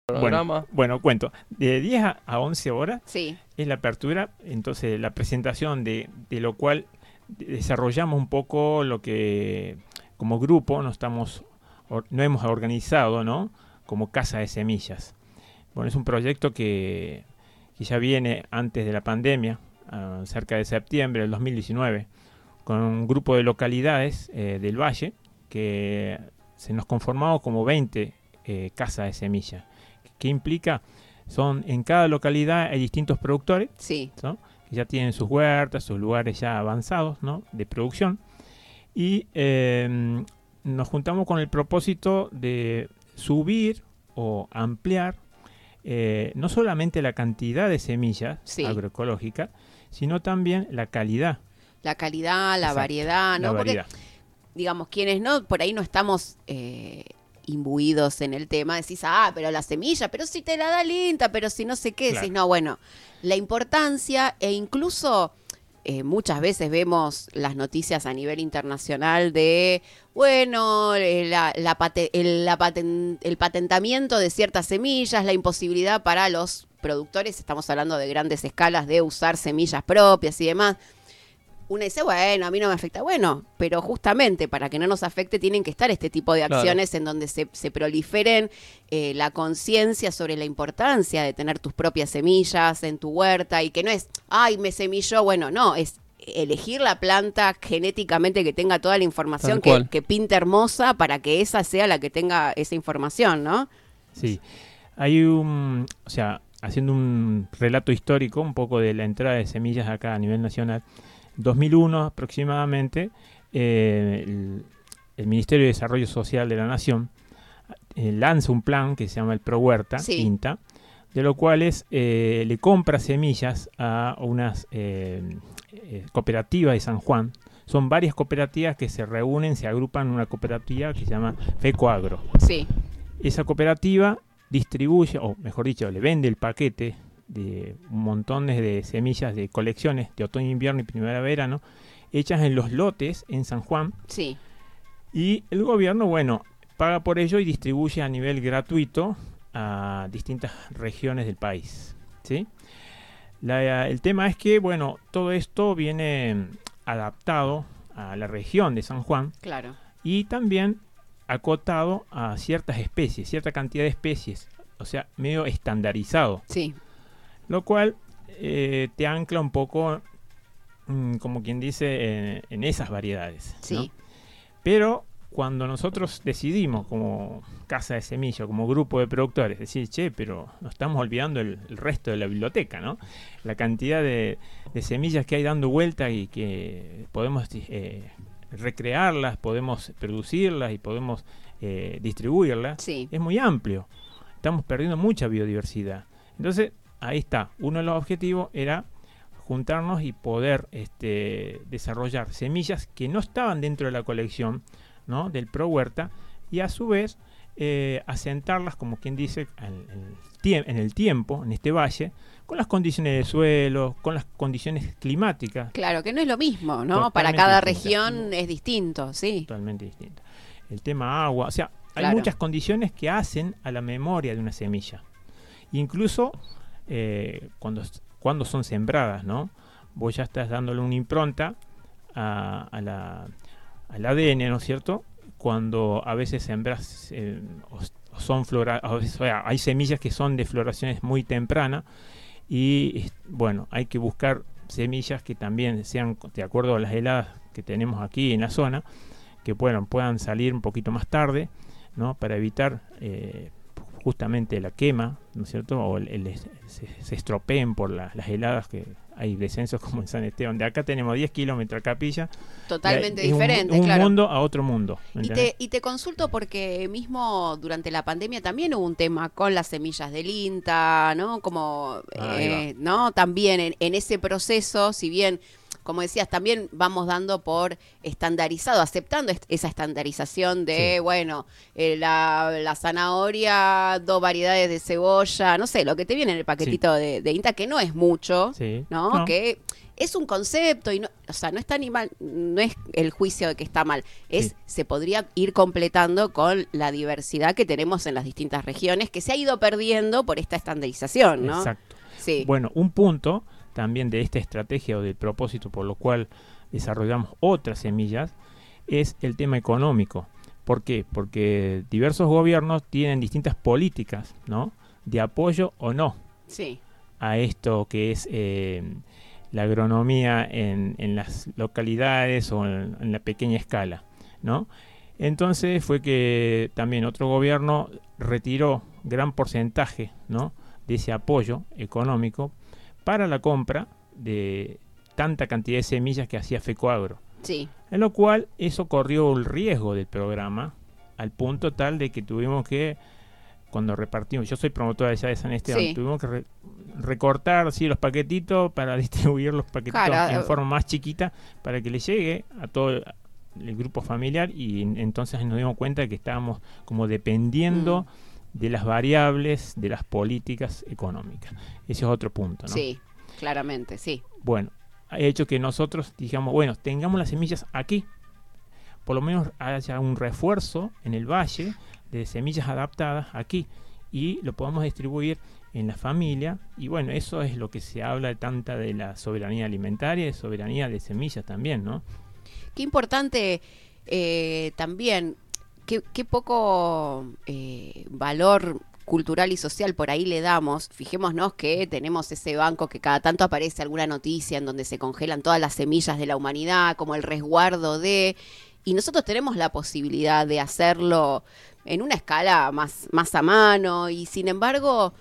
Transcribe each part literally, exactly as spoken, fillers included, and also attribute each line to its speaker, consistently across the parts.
Speaker 1: Bueno, bueno, cuento. De diez a once horas
Speaker 2: sí.
Speaker 1: es la apertura, entonces la presentación de, de lo cual desarrollamos un poco lo que como grupo no estamos no hemos organizado, ¿no? Como Casa de Semillas. Bueno, es un proyecto que, que ya viene antes de la pandemia, uh, cerca de septiembre del dos mil diecinueve, con un grupo de localidades eh, del Valle que se nos conformamos como veinte eh, casas de semillas. ¿Qué implica? Son en cada localidad hay distintos productores,
Speaker 2: sí.
Speaker 1: ¿no? Que ya tienen sus huertas, sus lugares ya avanzados, ¿no? De producción, y eh, nos juntamos con el propósito de subir o ampliar eh, no solamente la cantidad de semillas
Speaker 2: sí.
Speaker 1: agroecológicas, sino también la calidad.
Speaker 2: La calidad, la
Speaker 1: Exacto,
Speaker 2: variedad, ¿no?
Speaker 1: La
Speaker 2: Porque,
Speaker 1: variedad.
Speaker 2: digamos, quienes no, por ahí no estamos eh, imbuidos en el tema, decís, ah, pero la semilla, pero si te la da el INTA, pero si no sé qué,
Speaker 1: Claro.
Speaker 2: decís, no, bueno, la importancia e incluso eh, muchas veces vemos las noticias a nivel internacional de, bueno, eh, la, la pate, el, la paten, el patentamiento de ciertas semillas, la imposibilidad para los productores, estamos hablando de grandes escalas, de usar semillas propias y demás. Uno dice, bueno, a mí no me afecta. Bueno, pero justamente para que no nos afecte tienen que estar este tipo de acciones, claro, en donde se, se proliferen eh, la conciencia sobre la importancia de tener tus propias semillas en tu huerta y que no es, ay, me semilló. Bueno, no, es elegir la planta genéticamente que tenga toda la información, que, que pinte hermosa para que esa sea la que tenga esa información, ¿no?
Speaker 1: Sí, hay un, o sea, haciendo un relato histórico un poco de la entrada de semillas acá a nivel nacional, dos mil uno aproximadamente, eh, el, el Ministerio de Desarrollo Social de la Nación eh, lanza un plan que se llama el ProHuerta,
Speaker 2: sí.
Speaker 1: INTA, de lo cual es, eh, le compra semillas a unas eh, eh, cooperativas de San Juan. Son varias cooperativas que se reúnen, se agrupan en una cooperativa que se llama FECOAGRO.
Speaker 2: Sí.
Speaker 1: Esa cooperativa distribuye, o mejor dicho, le vende el paquete de montones de semillas de colecciones de otoño, invierno y primavera-verano hechas en los lotes en San Juan.
Speaker 2: Sí.
Speaker 1: Y el gobierno, bueno, paga por ello y distribuye a nivel gratuito a distintas regiones del país, ¿sí? La, el tema es que, bueno, todo esto viene adaptado a la región de San Juan.
Speaker 2: Claro.
Speaker 1: Y también acotado a ciertas especies, cierta cantidad de especies, o sea, medio estandarizado.
Speaker 2: Sí.
Speaker 1: Lo cual eh, te ancla un poco, mmm, como quien dice, en, en esas variedades,
Speaker 2: sí.
Speaker 1: ¿no? Pero cuando nosotros decidimos, como Casa de Semilla, como grupo de productores, decir, che, pero nos estamos olvidando el, el resto de la biblioteca, ¿no? La cantidad de, de semillas que hay dando vuelta y que podemos eh, recrearlas, podemos producirlas y podemos eh, distribuirlas,
Speaker 2: sí.
Speaker 1: es muy amplio. Estamos perdiendo mucha biodiversidad. Entonces, ahí está, uno de los objetivos era juntarnos y poder este, desarrollar semillas que no estaban dentro de la colección, ¿no? Del ProHuerta, y a su vez eh, asentarlas, como quien dice, en, en, en el tiempo, en este valle, con las condiciones de suelo, con las condiciones climáticas.
Speaker 2: Claro, que no es lo mismo, ¿no?
Speaker 1: Totalmente
Speaker 2: Para cada
Speaker 1: distinta.
Speaker 2: región es distinto, sí.
Speaker 1: Totalmente distinto. El tema agua, o sea, hay
Speaker 2: claro.
Speaker 1: muchas condiciones que hacen a la memoria de una semilla. Incluso eh, cuando, cuando son sembradas, ¿no? Vos ya estás dándole una impronta a, a la, al A D N, ¿no es cierto? Cuando a veces sembras, eh, o, o son flora, o sea, hay semillas que son de floraciones muy tempranas y, bueno, hay que buscar semillas que también sean, de acuerdo a las heladas que tenemos aquí en la zona, que bueno, puedan salir un poquito más tarde, ¿no? Para evitar eh, justamente la quema, ¿no es cierto? O el, el, se, se estropeen por la, las heladas, que hay descensos como en San Esteban. De acá tenemos diez kilómetros a Capilla.
Speaker 2: Totalmente
Speaker 1: hay,
Speaker 2: diferente,
Speaker 1: un, un
Speaker 2: claro.
Speaker 1: Un mundo a otro mundo.
Speaker 2: Y te, y te consulto porque mismo durante la pandemia también hubo un tema con las semillas del INTA, ¿no? Como, eh, ¿no? También en, en ese proceso, si bien, como decías, también vamos dando por estandarizado, aceptando est esa estandarización de, sí. bueno, eh, la, la zanahoria, dos variedades de cebolla, no sé, lo que te viene en el paquetito sí. de, de INTA, que no es mucho,
Speaker 1: sí.
Speaker 2: ¿no?
Speaker 1: no.
Speaker 2: Que es un concepto y no, o sea, no está ni mal, no es el juicio de que está mal, es
Speaker 1: Sí.
Speaker 2: se podría ir completando con la diversidad que tenemos en las distintas regiones, que se ha ido perdiendo por esta estandarización, ¿no?
Speaker 1: Exacto.
Speaker 2: Sí.
Speaker 1: Bueno, un punto también de esta estrategia o del propósito por lo cual desarrollamos otras semillas es el tema económico. ¿Por qué? Porque diversos gobiernos tienen distintas políticas, ¿no?, de apoyo o no
Speaker 2: Sí.
Speaker 1: a esto que es eh, la agronomía en, en las localidades o en, en la pequeña escala, ¿no? Entonces fue que también otro gobierno retiró gran porcentaje, ¿no?, de ese apoyo económico para la compra de tanta cantidad de semillas que hacía FECOAGRO.
Speaker 2: Sí.
Speaker 1: En lo cual eso corrió el riesgo del programa al punto tal de que tuvimos que, cuando repartimos, yo soy promotora ya de San Esteban,
Speaker 2: Sí.
Speaker 1: tuvimos que re- recortar sí, los paquetitos para distribuir los paquetitos
Speaker 2: Claro,
Speaker 1: en
Speaker 2: eh,
Speaker 1: forma más chiquita para que le llegue a todo el, el grupo familiar, y en- entonces nos dimos cuenta de que estábamos como dependiendo
Speaker 2: Mm.
Speaker 1: de las variables de las políticas económicas. Ese es otro punto, ¿no?
Speaker 2: Sí, claramente, sí.
Speaker 1: Bueno, ha hecho que nosotros digamos, bueno, tengamos las semillas aquí, por lo menos haya un refuerzo en el valle de semillas adaptadas aquí y lo podamos distribuir en la familia. Y bueno, eso es lo que se habla tanta de la soberanía alimentaria y de soberanía de semillas también, ¿no?
Speaker 2: Qué importante eh, también, qué, qué poco eh, valor cultural y social por ahí le damos. Fijémonos que tenemos ese banco que cada tanto aparece alguna noticia en donde se congelan todas las semillas de la humanidad, como el resguardo de... Y nosotros tenemos la posibilidad de hacerlo en una escala más, más a mano, y sin embargo...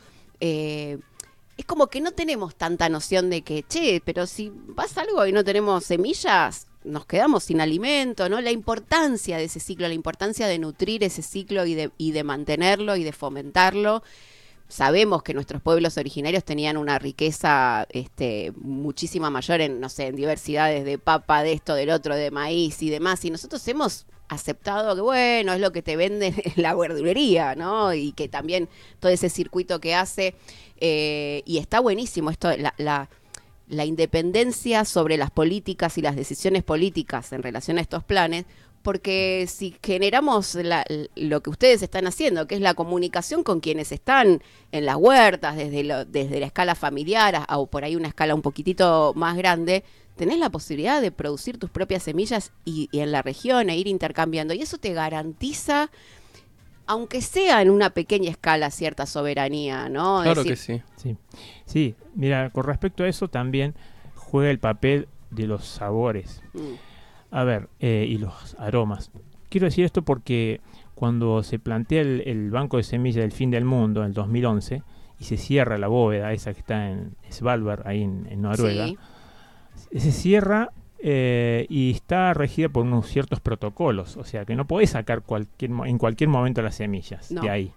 Speaker 2: Eh, es como que no tenemos tanta noción de que, che, pero si pasa algo y no tenemos semillas, nos quedamos sin alimento, ¿no? La importancia de ese ciclo, la importancia de nutrir ese ciclo y de, y de mantenerlo y de fomentarlo. Sabemos que nuestros pueblos originarios tenían una riqueza este, muchísima mayor en, no sé, en diversidades de papa, de esto, del otro, de maíz y demás, y nosotros hemos aceptado que, bueno, es lo que te venden en la verdulería, ¿no? Y que también todo ese circuito que hace, eh, y está buenísimo esto, la, la, la independencia sobre las políticas y las decisiones políticas en relación a estos planes, porque si generamos la, lo que ustedes están haciendo, que es la comunicación con quienes están en las huertas, desde, lo, desde la escala familiar a, o por ahí una escala un poquitito más grande, tenés la posibilidad de producir tus propias semillas y, y en la región e ir intercambiando. Y eso te garantiza, aunque sea en una pequeña escala, cierta soberanía, ¿no?
Speaker 3: Claro
Speaker 2: Decir,
Speaker 3: que sí.
Speaker 1: Sí, sí, mira, con respecto a eso también juega el papel de los sabores.
Speaker 2: mm,
Speaker 1: A ver, eh, y los aromas. Quiero decir esto porque cuando se plantea el, el banco de semillas del fin del mundo en el dos mil once y se cierra la bóveda esa que está en Svalbard, ahí en, en Noruega,
Speaker 2: sí,
Speaker 1: se cierra eh, y está regida por unos ciertos protocolos, o sea que no podés sacar cualquier, mo- en cualquier momento las semillas
Speaker 2: No.
Speaker 1: de ahí.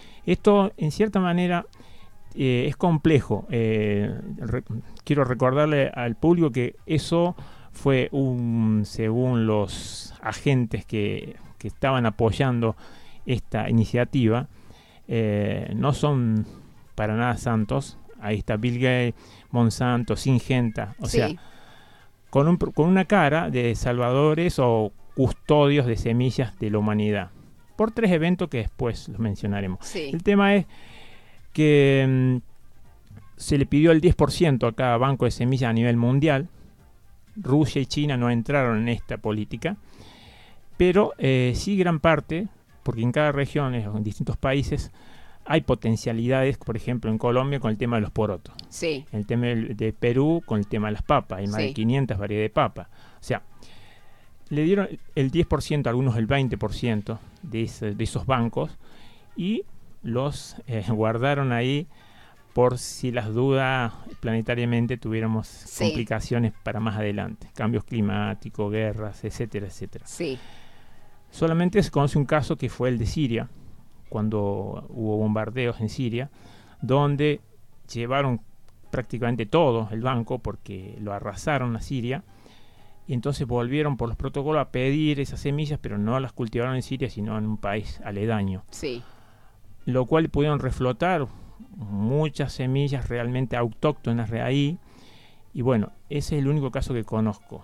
Speaker 1: Esto, en cierta manera, eh, es complejo. Eh, re- quiero recordarle al público que eso fue un, según los agentes que, que estaban apoyando esta iniciativa, eh, no son para nada santos. Ahí está Bill Gates, Monsanto, Syngenta, o
Speaker 2: sí,
Speaker 1: sea, con, un, con una cara de salvadores o custodios de semillas de la humanidad, por tres eventos que después los mencionaremos.
Speaker 2: sí,
Speaker 1: El tema es que mm, se le pidió el diez por ciento a cada banco de semillas a nivel mundial. Rusia y China no entraron en esta política, pero eh, sí gran parte, porque en cada región, en distintos países, hay potencialidades, por ejemplo en Colombia con el tema de los porotos,
Speaker 2: sí,
Speaker 1: el tema del- de Perú con el tema de las papas, hay más
Speaker 2: Sí.
Speaker 1: de quinientas variedades de papa. O sea, le dieron el diez por ciento, algunos el veinte por ciento de, ese- de esos bancos, y los eh, guardaron ahí por si las dudas planetariamente tuviéramos
Speaker 2: Sí.
Speaker 1: complicaciones para más adelante, cambios climáticos, guerras, etcétera, etcétera.
Speaker 2: sí,
Speaker 1: Solamente se conoce un caso que fue el de Siria, cuando hubo bombardeos en Siria, donde llevaron prácticamente todo el banco porque lo arrasaron a Siria, y entonces volvieron por los protocolos a pedir esas semillas, pero no las cultivaron en Siria, sino en un país aledaño,
Speaker 2: sí,
Speaker 1: lo cual pudieron reflotar muchas semillas realmente autóctonas de ahí, Y bueno, ese es el único caso que conozco.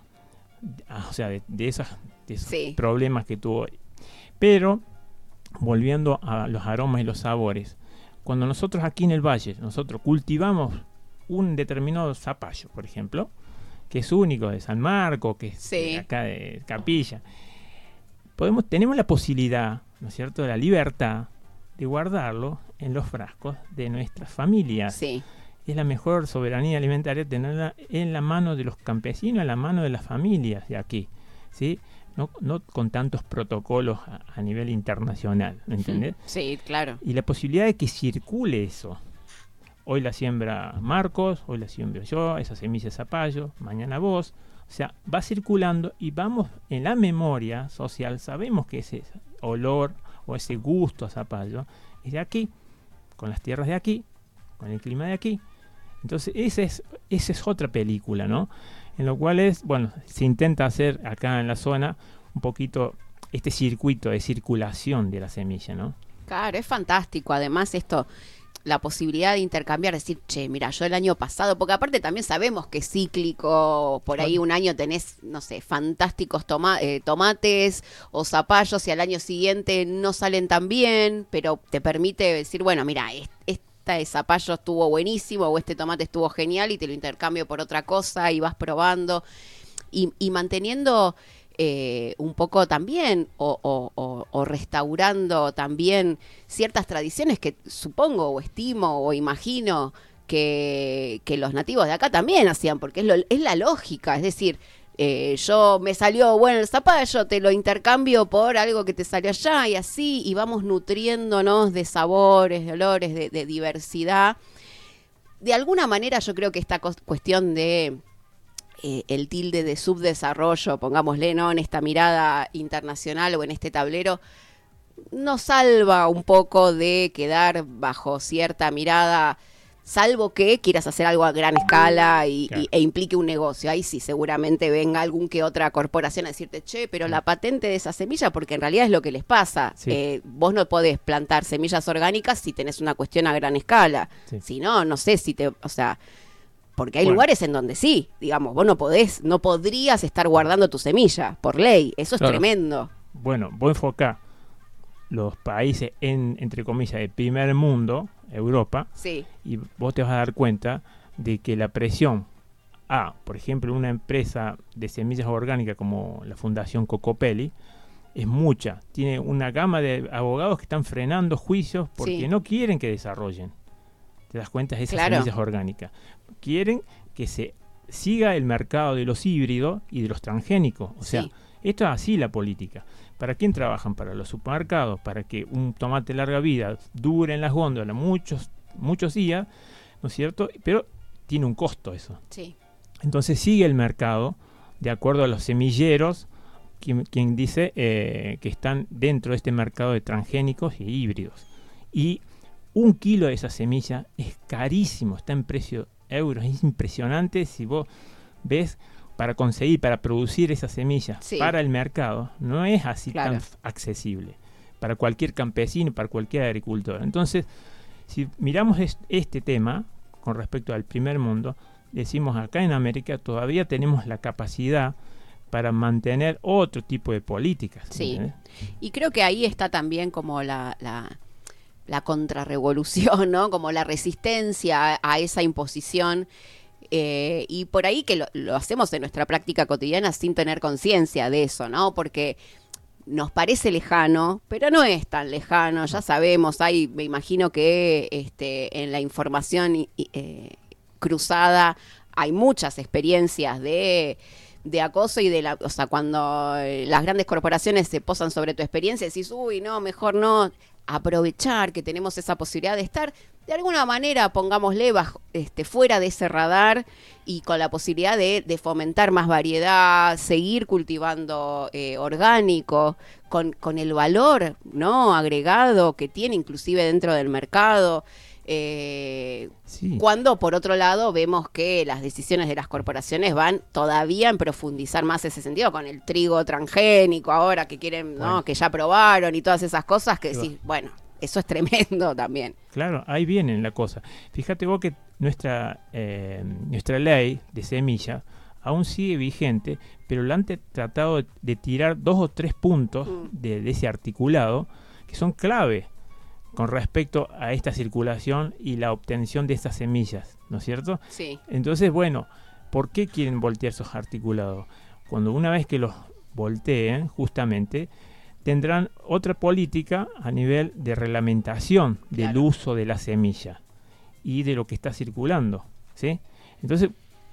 Speaker 1: O sea, de, de, esas, de esos
Speaker 2: sí.
Speaker 1: problemas que tuvo. Pero, volviendo a los aromas y los sabores, cuando nosotros aquí en el valle, nosotros cultivamos un determinado zapallo, por ejemplo, que es único de San Marcos, que es
Speaker 2: sí.
Speaker 1: de acá de Capilla, podemos, tenemos la posibilidad, ¿no es cierto?, de la libertad de guardarlo en los frascos de nuestras familias.
Speaker 2: Sí.
Speaker 1: Es la mejor soberanía alimentaria tenerla en la mano de los campesinos, en la mano de las familias de aquí, ¿sí? No, no con tantos protocolos a, a nivel internacional, ¿me entendés?
Speaker 2: Sí, claro.
Speaker 1: Y la posibilidad de que circule eso. Hoy la siembra Marcos, hoy la siembro yo, esa semilla de zapallo, mañana vos. O sea, va circulando y vamos en la memoria social, sabemos que ese olor o ese gusto a zapallo es de aquí, con las tierras de aquí, con el clima de aquí. Entonces, esa es, esa es otra película, ¿no? En lo cual es, bueno, se intenta hacer acá en la zona un poquito este circuito de circulación de la semilla, ¿no?
Speaker 2: Claro, es fantástico. Además, esto, la posibilidad de intercambiar, decir, che, mira, yo el año pasado, porque aparte también sabemos que es cíclico, por ahí un año tenés, no sé, fantásticos toma eh, tomates o zapallos y al año siguiente no salen tan bien, pero te permite decir, bueno, mira, es, es de zapallo estuvo buenísimo o este tomate estuvo genial y te lo intercambio por otra cosa y vas probando y, y manteniendo eh, un poco también o, o, o, o restaurando también ciertas tradiciones que supongo o estimo o imagino que, que los nativos de acá también hacían, porque es, lo, es la lógica, es decir, Eh, yo me salió bueno el zapallo, te lo intercambio por algo que te salió allá y así, y vamos nutriéndonos de sabores, de olores, de, de diversidad. De alguna manera yo creo que esta co- cuestión de eh, el tilde de subdesarrollo, pongámosle, ¿no?, en esta mirada internacional o en este tablero, nos salva un poco de quedar bajo cierta mirada, salvo que quieras hacer algo a gran escala y,
Speaker 1: Claro.
Speaker 2: y, e implique un negocio. Ahí sí, seguramente venga algún que otra corporación a decirte, che, pero la patente de esa semilla, porque en realidad es lo que les pasa.
Speaker 1: Sí.
Speaker 2: Eh, vos no podés plantar semillas orgánicas si tenés una cuestión a gran escala.
Speaker 1: Sí.
Speaker 2: Si no, no sé si te... O sea, porque hay
Speaker 1: Bueno.
Speaker 2: lugares en donde sí, digamos, vos no podés, no podrías estar guardando tu semilla, por ley. Eso es
Speaker 1: Claro.
Speaker 2: tremendo.
Speaker 1: Bueno, vos enfocás los países, en, entre comillas, de primer mundo, Europa,
Speaker 2: Sí,
Speaker 1: y vos te vas a dar cuenta de que la presión a, por ejemplo, una empresa de semillas orgánicas como la Fundación Cocopelli, es mucha. Tiene una gama de abogados que están frenando juicios porque
Speaker 2: Sí.
Speaker 1: no quieren que desarrollen. ¿Te das cuenta? Esas
Speaker 2: Claro.
Speaker 1: semillas orgánicas. Quieren que se siga el mercado de los híbridos y de los transgénicos. O sea,
Speaker 2: Sí.
Speaker 1: esto es así la política. ¿Para quién trabajan? Para los supermercados, para que un tomate larga vida dure en las góndolas muchos, muchos días, ¿no es cierto? Pero tiene un costo eso.
Speaker 2: sí.
Speaker 1: Entonces sigue el mercado de acuerdo a los semilleros, quien, quien dice eh, que están dentro de este mercado de transgénicos y híbridos. Y un kilo de esa semilla es carísimo, está en precio euros, es impresionante si vos ves. Para conseguir, para producir esas semillas
Speaker 2: Sí.
Speaker 1: para el mercado, no es así
Speaker 2: Claro.
Speaker 1: tan f- accesible para cualquier campesino, para cualquier agricultor. Entonces, si miramos es- este tema con respecto al primer mundo, decimos acá en América todavía tenemos la capacidad para mantener otro tipo de políticas.
Speaker 2: Sí.
Speaker 1: ¿entendés?
Speaker 2: Y creo que ahí está también como la, la, la contrarrevolución, ¿no? Como la resistencia a, a esa imposición. Eh, y por ahí que lo, lo hacemos en nuestra práctica cotidiana sin tener conciencia de eso, ¿no? Porque nos parece lejano, pero no es tan lejano, ya sabemos, hay, me imagino que este, en la información eh, cruzada hay muchas experiencias de, de acoso y de la, o sea, cuando eh, las grandes corporaciones se posan sobre tu experiencia, decís, uy, no, mejor no, aprovechar que tenemos esa posibilidad de estar, de alguna manera, pongámosle, bajo, este, fuera de ese radar y con la posibilidad de, de fomentar más variedad, seguir cultivando eh, orgánico, con, con el valor, ¿no?, agregado que tiene inclusive dentro del mercado. Eh,
Speaker 1: Sí.
Speaker 2: Cuando, por otro lado, vemos que las decisiones de las corporaciones van todavía en profundizar más ese sentido, con el trigo transgénico ahora que quieren, ¿no?,
Speaker 1: Bueno.
Speaker 2: que ya probaron y todas esas cosas que
Speaker 1: Ahí va.
Speaker 2: decís, bueno, eso es tremendo también.
Speaker 1: Claro, ahí viene la cosa. Fíjate vos que nuestra, eh, nuestra ley de semilla aún sigue vigente, pero le han te- tratado de, de tirar dos o tres puntos
Speaker 2: Mm.
Speaker 1: de, de ese articulado que son clave con respecto a esta circulación y la obtención de estas semillas, ¿no es cierto?
Speaker 2: Sí,
Speaker 1: Entonces, bueno, ¿por qué quieren voltear esos articulados? Cuando una vez que los volteen, justamente, tendrán otra política a nivel de reglamentación del
Speaker 2: Claro.
Speaker 1: uso de la semilla y de lo que está circulando, ¿sí? Entonces,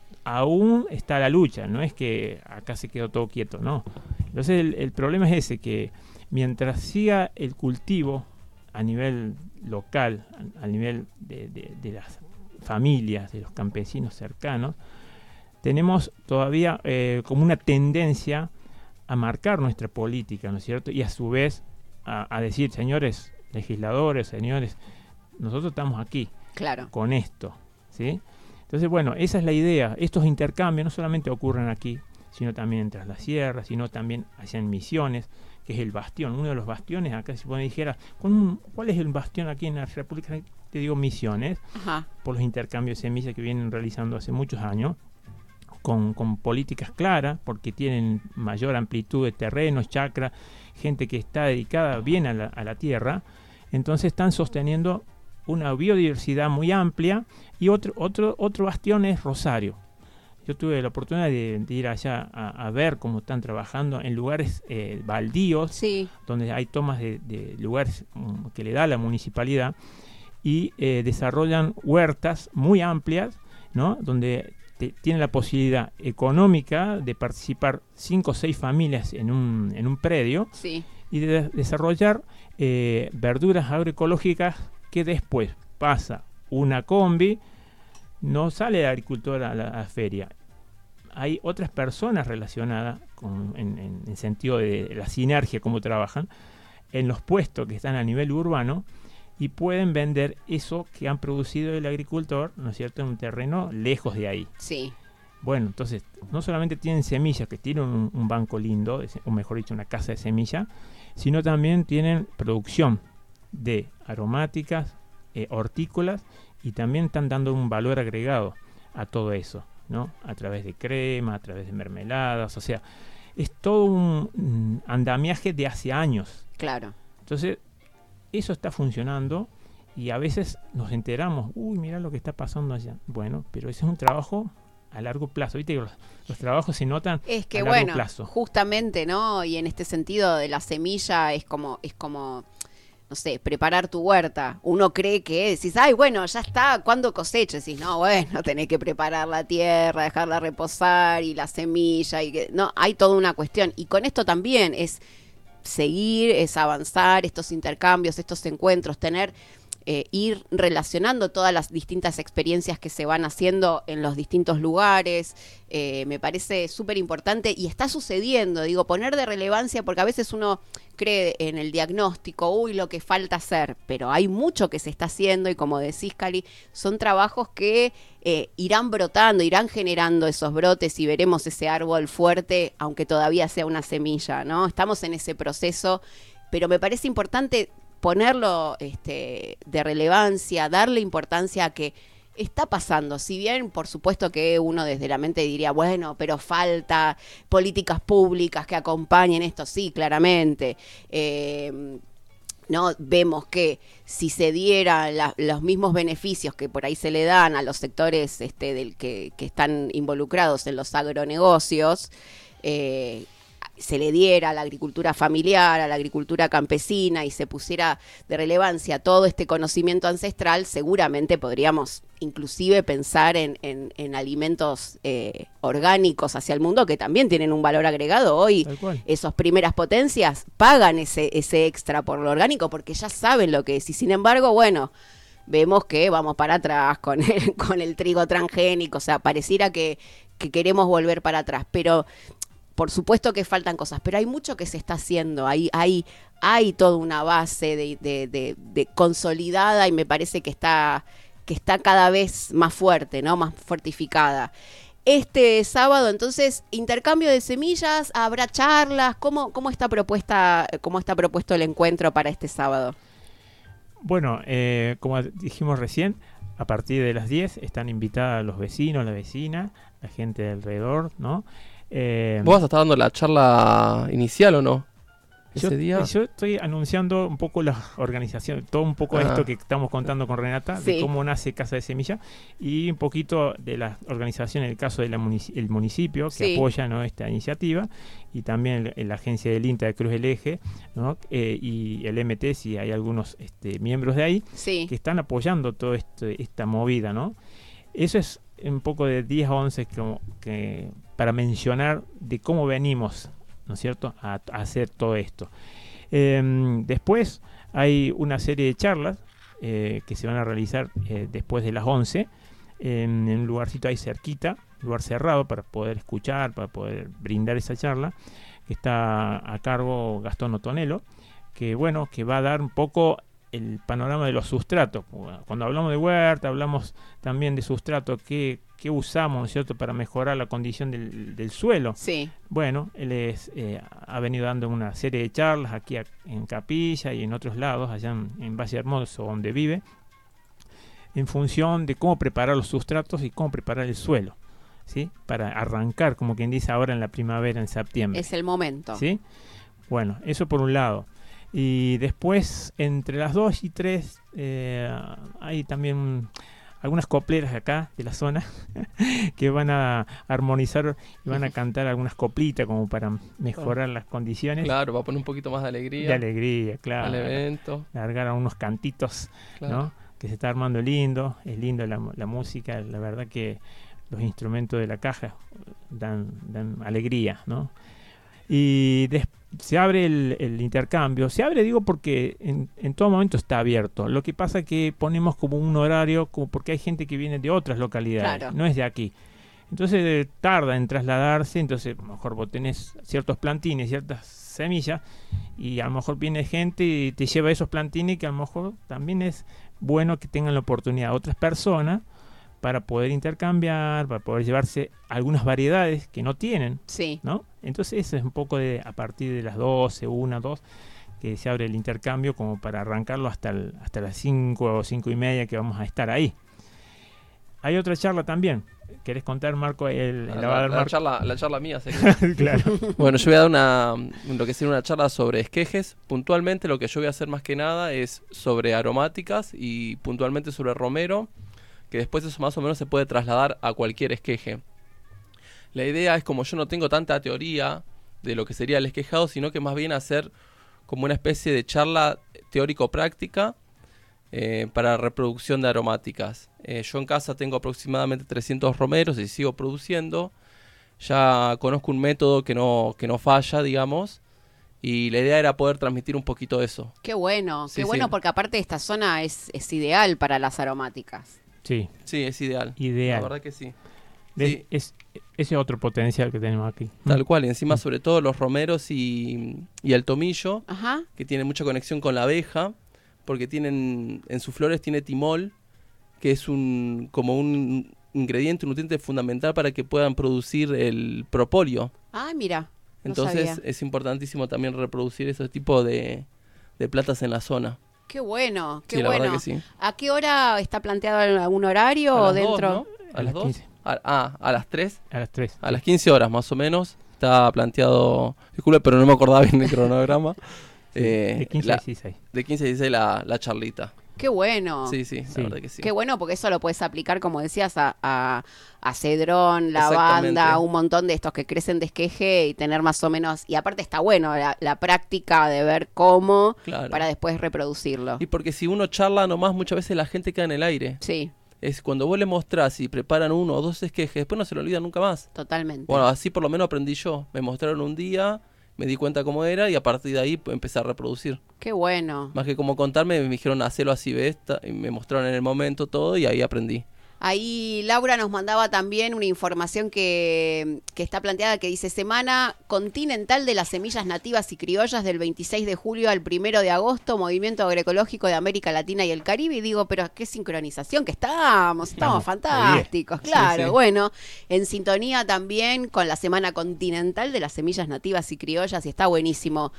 Speaker 1: aún está la lucha, no es que acá se quedó todo quieto, no. Entonces, el, el problema es ese, que mientras siga el cultivo a nivel local, a, a nivel de, de- de las familias, de los campesinos cercanos, tenemos todavía eh, como una tendencia a marcar nuestra política, ¿no es cierto? Y a su vez a, a decir, señores legisladores, señores, nosotros estamos aquí
Speaker 2: claro.
Speaker 1: con esto, ¿sí? Entonces, bueno, esa es la idea. Estos intercambios no solamente ocurren aquí, sino también entre las sierras, sino también allá en Misiones, que es el bastión, uno de los bastiones acá, si vos me dijeras, ¿cuál cuál es el bastión aquí en la República? Te digo Misiones,
Speaker 2: Ajá.
Speaker 1: por los intercambios de semillas que vienen realizando hace muchos años, con, con políticas claras, porque tienen mayor amplitud de terrenos, chacra, gente que está dedicada bien a la, a la tierra, entonces están sosteniendo una biodiversidad muy amplia. Y otro, otro, otro bastión es Rosario. Yo tuve la oportunidad de, de ir allá a, a ver cómo están trabajando en lugares eh, baldíos,
Speaker 2: Sí,
Speaker 1: donde hay tomas de, de lugares um, que le da la municipalidad, y eh, desarrollan huertas muy amplias, ¿no? Donde te, tienen la posibilidad económica de participar cinco o seis familias en un, en un predio
Speaker 2: sí.
Speaker 1: y de desarrollar eh, verduras agroecológicas que después pasa una combi, no sale el agricultor a la a feria. Hay otras personas relacionadas con, en, en, en sentido de la sinergia, cómo trabajan, en los puestos que están a nivel urbano, y pueden vender eso que han producido el agricultor, ¿no es cierto?, en un terreno lejos de ahí.
Speaker 2: Sí,
Speaker 1: Bueno, entonces, no solamente tienen semillas, que tienen un, un banco lindo, o mejor dicho, una casa de semilla, sino también tienen producción de aromáticas, eh, hortícolas, y también están dando un valor agregado a todo eso, ¿no? A través de crema, a través de mermeladas, o sea, es todo un, un andamiaje de hace años.
Speaker 2: claro.
Speaker 1: Entonces, eso está funcionando y a veces nos enteramos, uy, mira lo que está pasando allá. Bueno, pero ese es un trabajo a largo plazo. Viste que los, los trabajos se notan
Speaker 2: Es que
Speaker 1: a largo
Speaker 2: bueno,
Speaker 1: plazo.
Speaker 2: justamente, ¿no? Y en este sentido de la semilla es como, es como, no sé, preparar tu huerta. Uno cree que decís, ay, bueno, ya está, ¿cuándo cosecho? Decís, no, bueno, tenés que preparar la tierra, dejarla reposar y la semilla. Y que, no, hay toda una cuestión. Y con esto también es seguir, es avanzar, estos intercambios, estos encuentros, tener, eh, ir relacionando todas las distintas experiencias que se van haciendo en los distintos lugares, eh, me parece súper importante y está sucediendo, digo, poner de relevancia, porque a veces uno cree en el diagnóstico, uy, lo que falta hacer, pero hay mucho que se está haciendo y como decís, Cali, son trabajos que eh, irán brotando, irán generando esos brotes y veremos ese árbol fuerte, aunque todavía sea una semilla, ¿no? Estamos en ese proceso, pero me parece importante ponerlo este, de relevancia, darle importancia a que está pasando. Si bien, por supuesto que uno desde la mente diría, bueno, pero falta políticas públicas que acompañen esto, sí, claramente. Eh, no vemos que si se dieran la, los mismos beneficios que por ahí se le dan a los sectores este, del que, que están involucrados en los agronegocios, eh, se le diera a la agricultura familiar, a la agricultura campesina y se pusiera de relevancia todo este conocimiento ancestral, seguramente podríamos inclusive pensar en, en, en alimentos eh, orgánicos hacia el mundo que también tienen un valor agregado. Hoy esas primeras potencias pagan ese, ese extra por lo orgánico porque ya saben lo que es. Y sin embargo, bueno, vemos que vamos para atrás con el, con el trigo transgénico, o sea, pareciera que, que queremos volver para atrás, pero por supuesto que faltan cosas, pero hay mucho que se está haciendo, hay, hay, hay toda una base de, de, de, de consolidada y me parece que está, que está cada vez más fuerte, ¿no? Más fortificada. Este sábado, entonces, intercambio de semillas, habrá charlas, ¿cómo, cómo está propuesta, cómo está propuesto el encuentro para este sábado?
Speaker 1: Bueno, eh, como dijimos recién, a partir de las diez están invitados los vecinos, las vecinas, la gente de alrededor, ¿no? Eh,
Speaker 3: ¿Vos vas a estar dando la charla inicial o no?
Speaker 1: Yo,
Speaker 3: Ese día.
Speaker 1: yo estoy anunciando un poco la organización, todo un poco
Speaker 3: Ah.
Speaker 1: esto que estamos contando con Renata,
Speaker 2: Sí.
Speaker 1: de cómo nace Casa de Semilla, y un poquito de la organización en el caso del munici- municipio, que
Speaker 2: Sí.
Speaker 1: apoya, ¿no?, esta iniciativa, y también el- la agencia del INTA de Cruz del Eje, ¿no?, eh, y el M T, si hay algunos este, miembros de ahí,
Speaker 2: Sí.
Speaker 1: que están apoyando toda esta movida, ¿no? Eso es un poco de diez a once como que, para mencionar de cómo venimos, ¿no es cierto?, a, a hacer todo esto. Eh, después hay una serie de charlas eh, que se van a realizar eh, después de las once, eh, en un lugarcito ahí cerquita, lugar cerrado para poder escuchar, para poder brindar esa charla, que está a cargo Gastón Otonelo, que bueno, que va a dar un poco el panorama de los sustratos. Cuando hablamos de huerta, hablamos también de sustrato, qué, qué usamos, ¿no es cierto?, para mejorar la condición del, del suelo.
Speaker 2: Sí.
Speaker 1: Bueno, él es, eh, ha venido dando una serie de charlas aquí a, en Capilla y en otros lados, allá en, en Valle Hermoso, donde vive, en función de cómo preparar los sustratos y cómo preparar el suelo, ¿sí?, para arrancar, como quien dice, ahora en la primavera, en septiembre.
Speaker 2: Es el momento.
Speaker 1: ¿Sí? Bueno, eso por un lado. Y después, entre las dos y tres, eh, hay también algunas copleras acá de la zona que van a armonizar y van a cantar algunas coplitas como para mejorar las condiciones.
Speaker 3: Claro, va a poner un poquito más de alegría.
Speaker 1: De alegría, claro.
Speaker 3: Al evento.
Speaker 1: Largar a unos cantitos,
Speaker 3: Claro.
Speaker 1: ¿no?, que se está armando lindo. Es lindo la, la música, la verdad que los instrumentos de la caja dan, dan alegría, ¿no? Y des- se abre el, el intercambio. Se abre, digo, porque en, en todo momento está abierto. Lo que pasa es que ponemos como un horario, como porque hay gente que viene de otras localidades,
Speaker 2: Claro.
Speaker 1: no es de aquí. Entonces eh, tarda en trasladarse, entonces a lo mejor vos tenés ciertos plantines, ciertas semillas, y a lo mejor viene gente y te lleva esos plantines, que a lo mejor también es bueno que tengan la oportunidad otras personas para poder intercambiar, para poder llevarse algunas variedades que no tienen,
Speaker 2: Sí.
Speaker 1: ¿no? Entonces eso es un poco de a partir de las doce, una, dos, que se abre el intercambio como para arrancarlo hasta, el, hasta las cinco o cinco y media que vamos a estar ahí. Hay otra charla también. ¿Querés contar, Marco? El,
Speaker 3: La,
Speaker 1: la va a dar
Speaker 3: la
Speaker 1: Marco.
Speaker 3: charla, la charla mía sería.
Speaker 1: Claro.
Speaker 3: Bueno, yo voy a dar una, lo que sería una charla sobre esquejes. Puntualmente lo que yo voy a hacer más que nada es sobre aromáticas y puntualmente sobre romero, que después eso más o menos se puede trasladar a cualquier esqueje. La idea es, como yo no tengo tanta teoría de lo que sería el esquejado, sino que más bien hacer como una especie de charla teórico-práctica eh, para reproducción de aromáticas. Eh, yo en casa tengo aproximadamente trescientos romeros y sigo produciendo. Ya conozco un método que no, que no falla, digamos, y la idea era poder transmitir un poquito eso.
Speaker 2: Qué bueno,
Speaker 3: Sí,
Speaker 2: qué
Speaker 3: sí.
Speaker 2: bueno, porque aparte esta zona es, es ideal para las aromáticas.
Speaker 1: Sí,
Speaker 3: Sí, es ideal.
Speaker 1: ideal.
Speaker 3: La verdad que sí.
Speaker 1: De-
Speaker 3: Sí.
Speaker 1: es, ese otro potencial que tenemos aquí.
Speaker 3: Tal cual, y encima
Speaker 1: Mm.
Speaker 3: sobre todo los romeros y, y el tomillo,
Speaker 2: Ajá.
Speaker 3: que tienen mucha conexión con la abeja, porque tienen en sus flores tiene timol, que es un como un ingrediente, un nutriente fundamental para que puedan producir el propóleo.
Speaker 2: Ay, mira. No
Speaker 3: Entonces
Speaker 2: sabía.
Speaker 3: es importantísimo también reproducir ese tipo de, de plantas en la zona.
Speaker 2: Qué bueno, qué
Speaker 3: Sí, la
Speaker 2: bueno.
Speaker 3: verdad que sí.
Speaker 2: ¿A qué hora está planteado en algún horario
Speaker 3: A
Speaker 2: o
Speaker 3: las
Speaker 2: dentro?
Speaker 3: dos, ¿no? ¿A,
Speaker 1: A
Speaker 3: las
Speaker 1: las
Speaker 3: dos?
Speaker 1: quince.
Speaker 3: A- ah, a las tres.
Speaker 1: A las tres.
Speaker 3: A las quince horas más o menos. Está planteado, disculpe, pero no me acordaba bien del cronograma. Eh,
Speaker 1: de quince
Speaker 3: la-
Speaker 1: a dieciséis.
Speaker 3: de quince a dieciséis la, la charlita.
Speaker 2: Qué bueno.
Speaker 3: Sí, sí,
Speaker 1: Sí.
Speaker 3: la verdad que sí.
Speaker 2: Qué bueno, porque eso lo puedes aplicar, como decías, a, a, a cedrón,
Speaker 3: Exactamente.
Speaker 2: lavanda, un montón de estos que crecen de esqueje y tener más o menos. Y aparte está bueno la, la práctica de ver cómo
Speaker 3: Claro.
Speaker 2: para después reproducirlo.
Speaker 3: Y porque si uno charla nomás, muchas veces la gente queda en el aire.
Speaker 2: Sí,
Speaker 3: Es cuando vos le mostrás y preparan uno o dos esquejes, después no se lo olvidan nunca más.
Speaker 2: totalmente.
Speaker 3: Bueno, así por lo menos aprendí yo. Me mostraron un día, me di cuenta cómo era y a partir de ahí pues, empecé a reproducir.
Speaker 2: Qué bueno.
Speaker 3: Más que como contarme, me dijeron hacelo así, ¿ves? Ta- y me mostraron en el momento todo y ahí aprendí.
Speaker 2: Ahí Laura nos mandaba también una información que, que está planteada que dice Semana Continental de las Semillas Nativas y Criollas del veintiséis de julio al primero de agosto, Movimiento Agroecológico de América Latina y el Caribe. Y digo, pero qué sincronización que estamos, estamos
Speaker 1: Estamos
Speaker 2: fantásticos,
Speaker 3: Sí,
Speaker 2: claro.
Speaker 3: sí.
Speaker 2: Bueno, en sintonía también con la Semana Continental de las Semillas Nativas y Criollas y está buenísimo.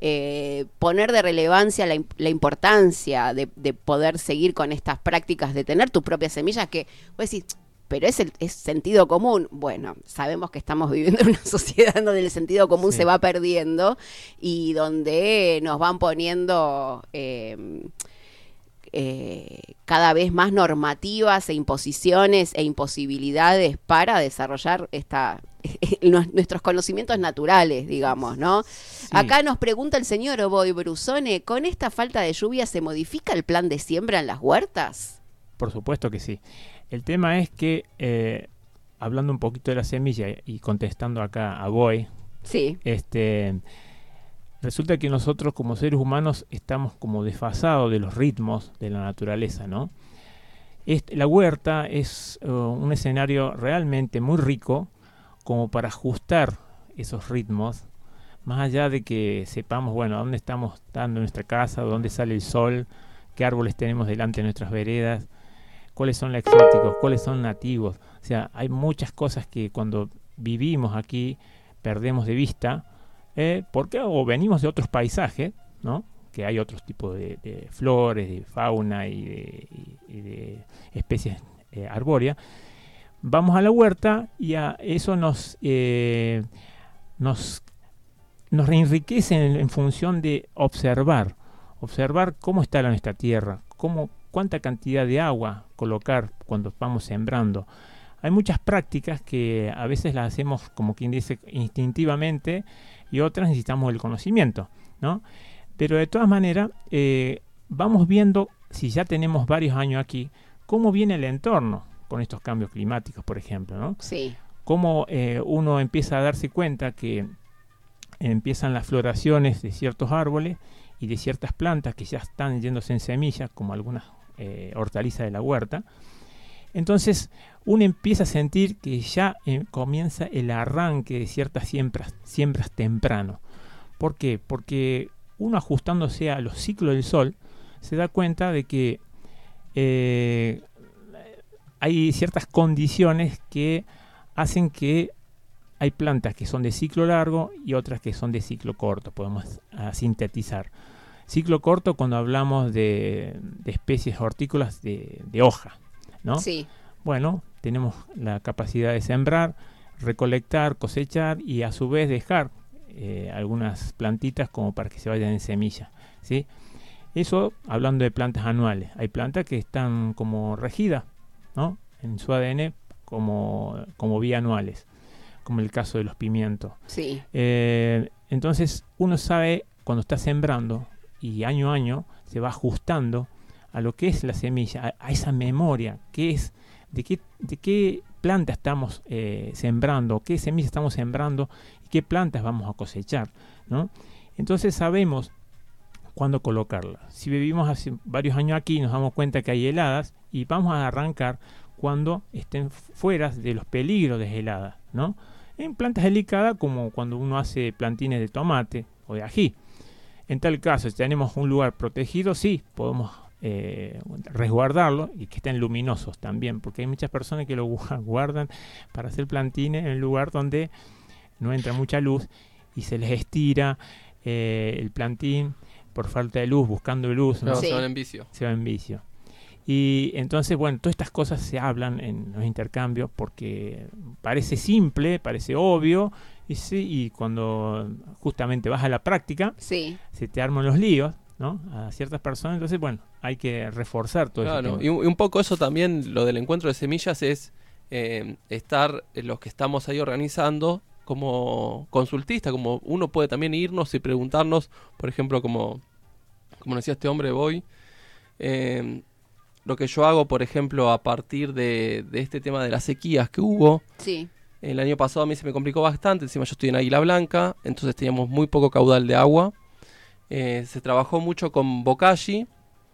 Speaker 2: eh, poner de relevancia la, la importancia de, de poder seguir con estas prácticas de tener tus propias semillas, que vos decís, pero es, el, es sentido común. Bueno, sabemos que estamos viviendo en una sociedad donde el sentido común sí. se va perdiendo y donde nos van poniendo eh, eh, cada vez más normativas e imposiciones e imposibilidades para desarrollar esta, nuestros conocimientos naturales, digamos, ¿no? Sí. Acá nos pregunta el señor Oboy Brusone, ¿con esta falta de lluvia se modifica el plan de siembra en las huertas?
Speaker 1: Por supuesto que sí. El tema es que, eh, hablando un poquito de la semilla y contestando acá a Boy,
Speaker 2: sí.
Speaker 1: este, resulta que nosotros como seres humanos estamos como desfasados de los ritmos de la naturaleza, ¿no? Este, la huerta es uh, un escenario realmente muy rico como para ajustar esos ritmos, más allá de que sepamos, bueno, dónde estamos dando nuestra casa, dónde sale el sol, qué árboles tenemos delante de nuestras veredas, cuáles son los exóticos, cuáles son nativos. O sea, hay muchas cosas que cuando vivimos aquí perdemos de vista, eh, porque o venimos de otros paisajes, ¿no? Que hay otros tipos de, de flores, de fauna y de, y, y de especies eh, arbóreas. Vamos a la huerta y a eso nos, eh, nos, nos enriquece en, en función de observar, observar cómo está nuestra tierra, cómo cuánta cantidad de agua colocar cuando vamos sembrando. Hay muchas prácticas que a veces las hacemos, como quien dice, instintivamente, y otras necesitamos el conocimiento, ¿no? Pero de todas maneras, eh, vamos viendo, si ya tenemos varios años aquí, cómo viene el entorno con estos cambios climáticos, por ejemplo, ¿no?
Speaker 2: Sí.
Speaker 1: Cómo eh, uno empieza a darse cuenta que empiezan las floraciones de ciertos árboles y de ciertas plantas que ya están yéndose en semillas, como algunas Eh, hortalizas de la huerta. Entonces uno empieza a sentir que ya eh, comienza el arranque de ciertas siembras, siembras temprano. ¿Por qué? Porque uno, ajustándose a los ciclos del sol, se da cuenta de que eh, hay ciertas condiciones que hacen que hay plantas que son de ciclo largo y otras que son de ciclo corto, podemos uh, sintetizar. Ciclo corto cuando hablamos de, de especies hortícolas de, de hoja, ¿no?
Speaker 2: Sí.
Speaker 1: Bueno, tenemos la capacidad de sembrar, recolectar, cosechar y a su vez dejar eh, algunas plantitas como para que se vayan en semilla, ¿sí? Eso hablando de plantas anuales. Hay plantas que están como regidas, ¿no? En su A D N como, como bianuales, como el caso de los pimientos.
Speaker 2: Sí.
Speaker 1: Eh, entonces uno sabe cuando está sembrando y año a año se va ajustando a lo que es la semilla, a, a esa memoria, que es de qué, de qué planta estamos eh, sembrando, qué semilla estamos sembrando y qué plantas vamos a cosechar, ¿no? Entonces sabemos cuándo colocarla. Si vivimos hace varios años aquí, nos damos cuenta que hay heladas y vamos a arrancar cuando estén fuera de los peligros de heladas, ¿no? En plantas delicadas como cuando uno hace plantines de tomate o de ají. En tal caso, si tenemos un lugar protegido, sí, podemos eh, resguardarlo y que estén luminosos también, porque hay muchas personas que lo guardan para hacer plantines en un lugar donde no entra mucha luz y se les estira eh, el plantín por falta de luz, buscando luz, ¿no?
Speaker 3: No,
Speaker 2: Sí.
Speaker 3: se van en vicio.
Speaker 1: Se va en vicio. Y entonces, bueno, todas estas cosas se hablan en los intercambios porque parece simple, parece obvio, y, sí, y cuando justamente vas a la práctica,
Speaker 2: Sí.
Speaker 1: se te arman los líos, ¿no? A ciertas personas, entonces, bueno, hay que reforzar todo eso.
Speaker 3: Claro, y un, y un poco eso también, lo del encuentro de semillas, es eh, estar eh, los que estamos ahí organizando como consultistas, como uno puede también irnos y preguntarnos, por ejemplo, como, como decía este hombre, voy, eh, lo que yo hago, por ejemplo, a partir de, de este tema de las sequías que hubo.
Speaker 2: Sí.
Speaker 3: El año pasado a mí se me complicó bastante, encima yo estoy en Águila Blanca, entonces teníamos muy poco caudal de agua. Eh, se trabajó mucho con bocashi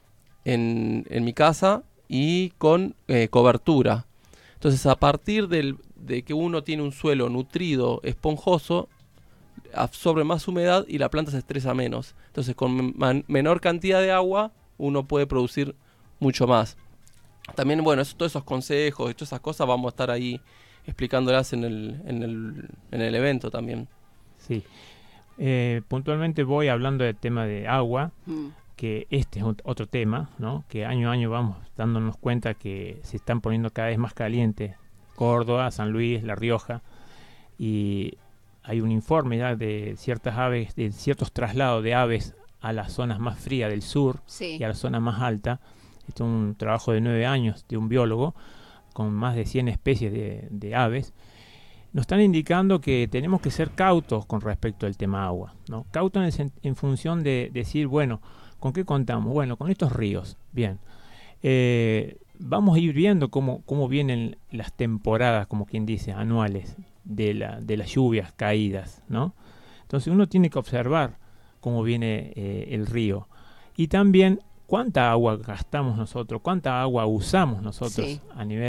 Speaker 3: en, en mi casa y con eh, cobertura. Entonces a partir del, de que uno tiene un suelo nutrido, esponjoso, absorbe más humedad y la planta se estresa menos. Entonces con man, menor cantidad de agua uno puede producir mucho más. También, bueno, eso, todos esos consejos y todas esas cosas vamos a estar ahí explicándolas en el, en el, en el evento también.
Speaker 1: Sí. Eh, puntualmente voy hablando del tema de agua,
Speaker 2: Mm.
Speaker 1: que este es ot- otro tema, ¿no? Que año a año vamos dándonos cuenta que se están poniendo cada vez más calientes Córdoba, San Luis, La Rioja, y hay un informe ya de ciertas aves, de ciertos traslados de aves a las zonas más frías del sur
Speaker 2: Sí.
Speaker 1: y a la zona más alta. Esto es un trabajo de nueve años de un biólogo con más de cien especies de, de aves. Nos están indicando que tenemos que ser cautos con respecto al tema agua, ¿no? Cautos en, el sen- en función de decir, bueno, ¿con qué contamos? Bueno, con estos ríos, bien. Eh, vamos a ir viendo cómo, cómo vienen las temporadas, como quien dice, anuales de, la, de las lluvias caídas, ¿no? Entonces uno tiene que observar cómo viene eh, el río y también cuánta agua gastamos nosotros, cuánta agua usamos nosotros
Speaker 2: Sí.
Speaker 1: a nivel